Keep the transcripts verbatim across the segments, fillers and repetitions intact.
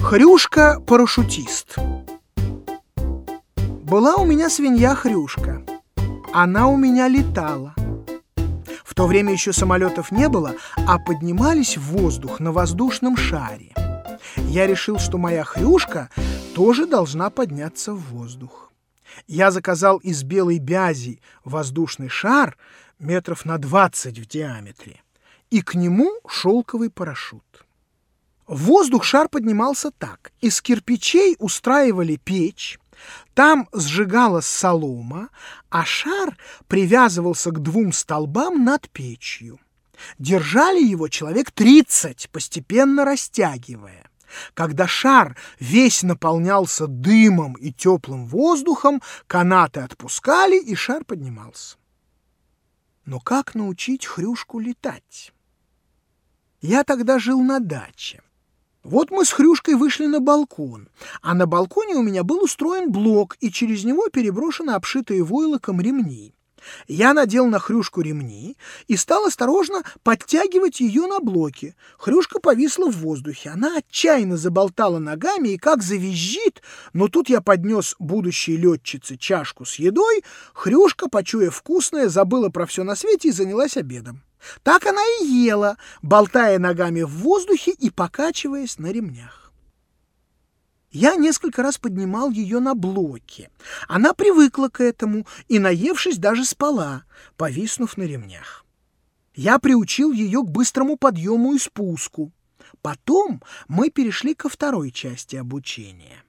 Хрюшка-парашютист. Была у меня свинья Хрюшка. Она у меня летала. В то время еще самолетов не было, а поднимались в воздух на воздушном шаре. Я решил, что моя Хрюшка тоже должна подняться в воздух. Я заказал из белой бязи воздушный шар метров на двадцать в диаметре, и к нему шелковый парашют. В воздух шар поднимался так. Из кирпичей устраивали печь, там сжигалась солома, а шар привязывался к двум столбам над печью. Держали его человек тридцать, постепенно растягивая. Когда шар весь наполнялся дымом и теплым воздухом, канаты отпускали, и шар поднимался. Но как научить Хрюшку летать? Я тогда жил на даче. Вот мы с Хрюшкой вышли на балкон, а на балконе у меня был устроен блок, и через него переброшены обшитые войлоком ремни. Я надел на Хрюшку ремни и стал осторожно подтягивать ее на блоке. Хрюшка повисла в воздухе, она отчаянно заболтала ногами и как завизжит, но тут я поднес будущей летчице чашку с едой, Хрюшка, почуяв вкусное, забыла про все на свете и занялась обедом. Так она и ела, болтая ногами в воздухе и покачиваясь на ремнях. Я несколько раз поднимал ее на блоке. Она привыкла к этому и, наевшись, даже спала, повиснув на ремнях. Я приучил ее к быстрому подъему и спуску. Потом мы перешли ко второй части обучения.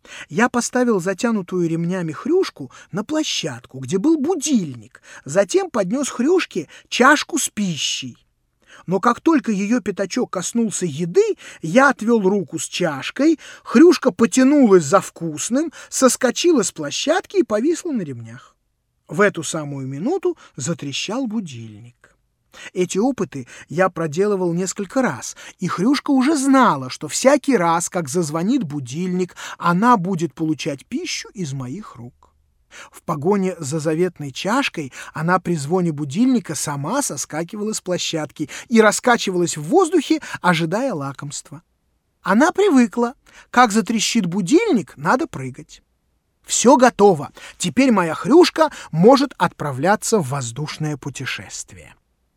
Я поставил затянутую ремнями Хрюшку на площадку, где был будильник, затем поднес Хрюшке чашку с пищей. Но как только ее пятачок коснулся еды, я отвел руку с чашкой, Хрюшка потянулась за вкусным, соскочила с площадки и повисла на ремнях. В эту самую минуту затрещал будильник. Эти опыты я проделывал несколько раз, и Хрюшка уже знала, что всякий раз, как зазвонит будильник, она будет получать пищу из моих рук. В погоне за заветной чашкой она при звоне будильника сама соскакивала с площадки и раскачивалась в воздухе, ожидая лакомства. Она привыкла. Как затрещит будильник, надо прыгать. Все готово. Теперь моя Хрюшка может отправляться в воздушное путешествие.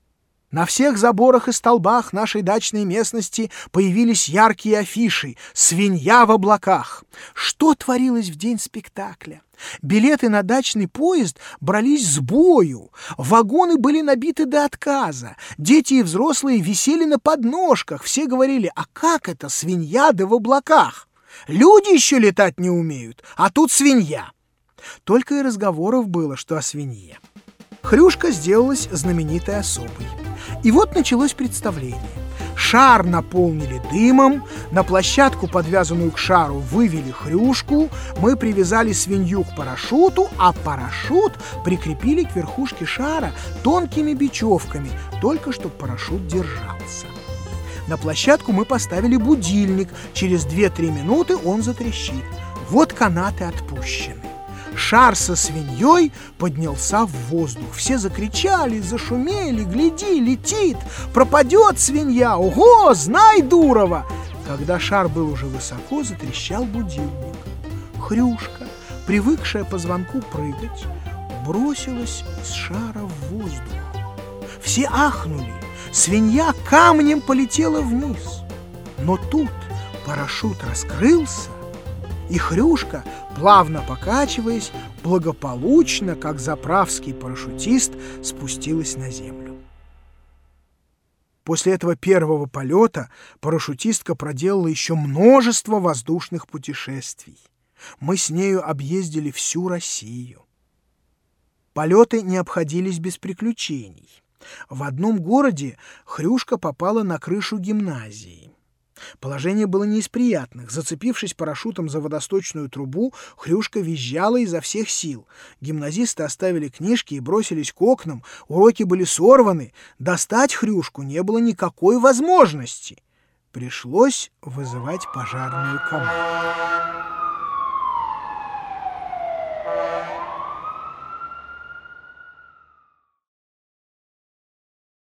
На всех заборах и столбах нашей дачной местности появились яркие афиши «Свинья в облаках». Что творилось в день спектакля? Билеты на дачный поезд брались с бою, вагоны были набиты до отказа, дети и взрослые висели на подножках, все говорили: «А как это свинья да в облаках? Люди еще летать не умеют, а тут свинья». Только и разговоров было, что о свинье. Хрюшка сделалась знаменитой особой. И вот началось представление. Шар наполнили дымом, на площадку, подвязанную к шару, вывели Хрюшку, мы привязали свинью к парашюту, а парашют прикрепили к верхушке шара тонкими бечевками, только чтобы парашют держался. На площадку мы поставили будильник, через две-три минуты он затрещит. Вот канаты отпущены. Шар со свиньей поднялся в воздух. Все закричали, зашумели: «Гляди, летит! Пропадет свинья! Ого, знай, Дурова!» Когда шар был уже высоко, затрещал будильник. Хрюшка, привыкшая по звонку прыгать, бросилась с шара в воздух. Все ахнули. Свинья камнем полетела вниз. Но тут парашют раскрылся, и Хрюшка, плавно покачиваясь, благополучно, как заправский парашютист, спустилась на землю. После этого первого полета парашютистка проделала еще множество воздушных путешествий. Мы с нею объездили всю Россию. Полеты не обходились без приключений. В одном городе Хрюшка попала на крышу гимназии. Положение было не из приятных. Зацепившись парашютом за водосточную трубу, Хрюшка визжала изо всех сил. Гимназисты оставили книжки и бросились к окнам. Уроки были сорваны. Достать Хрюшку не было никакой возможности. Пришлось вызывать пожарную команду.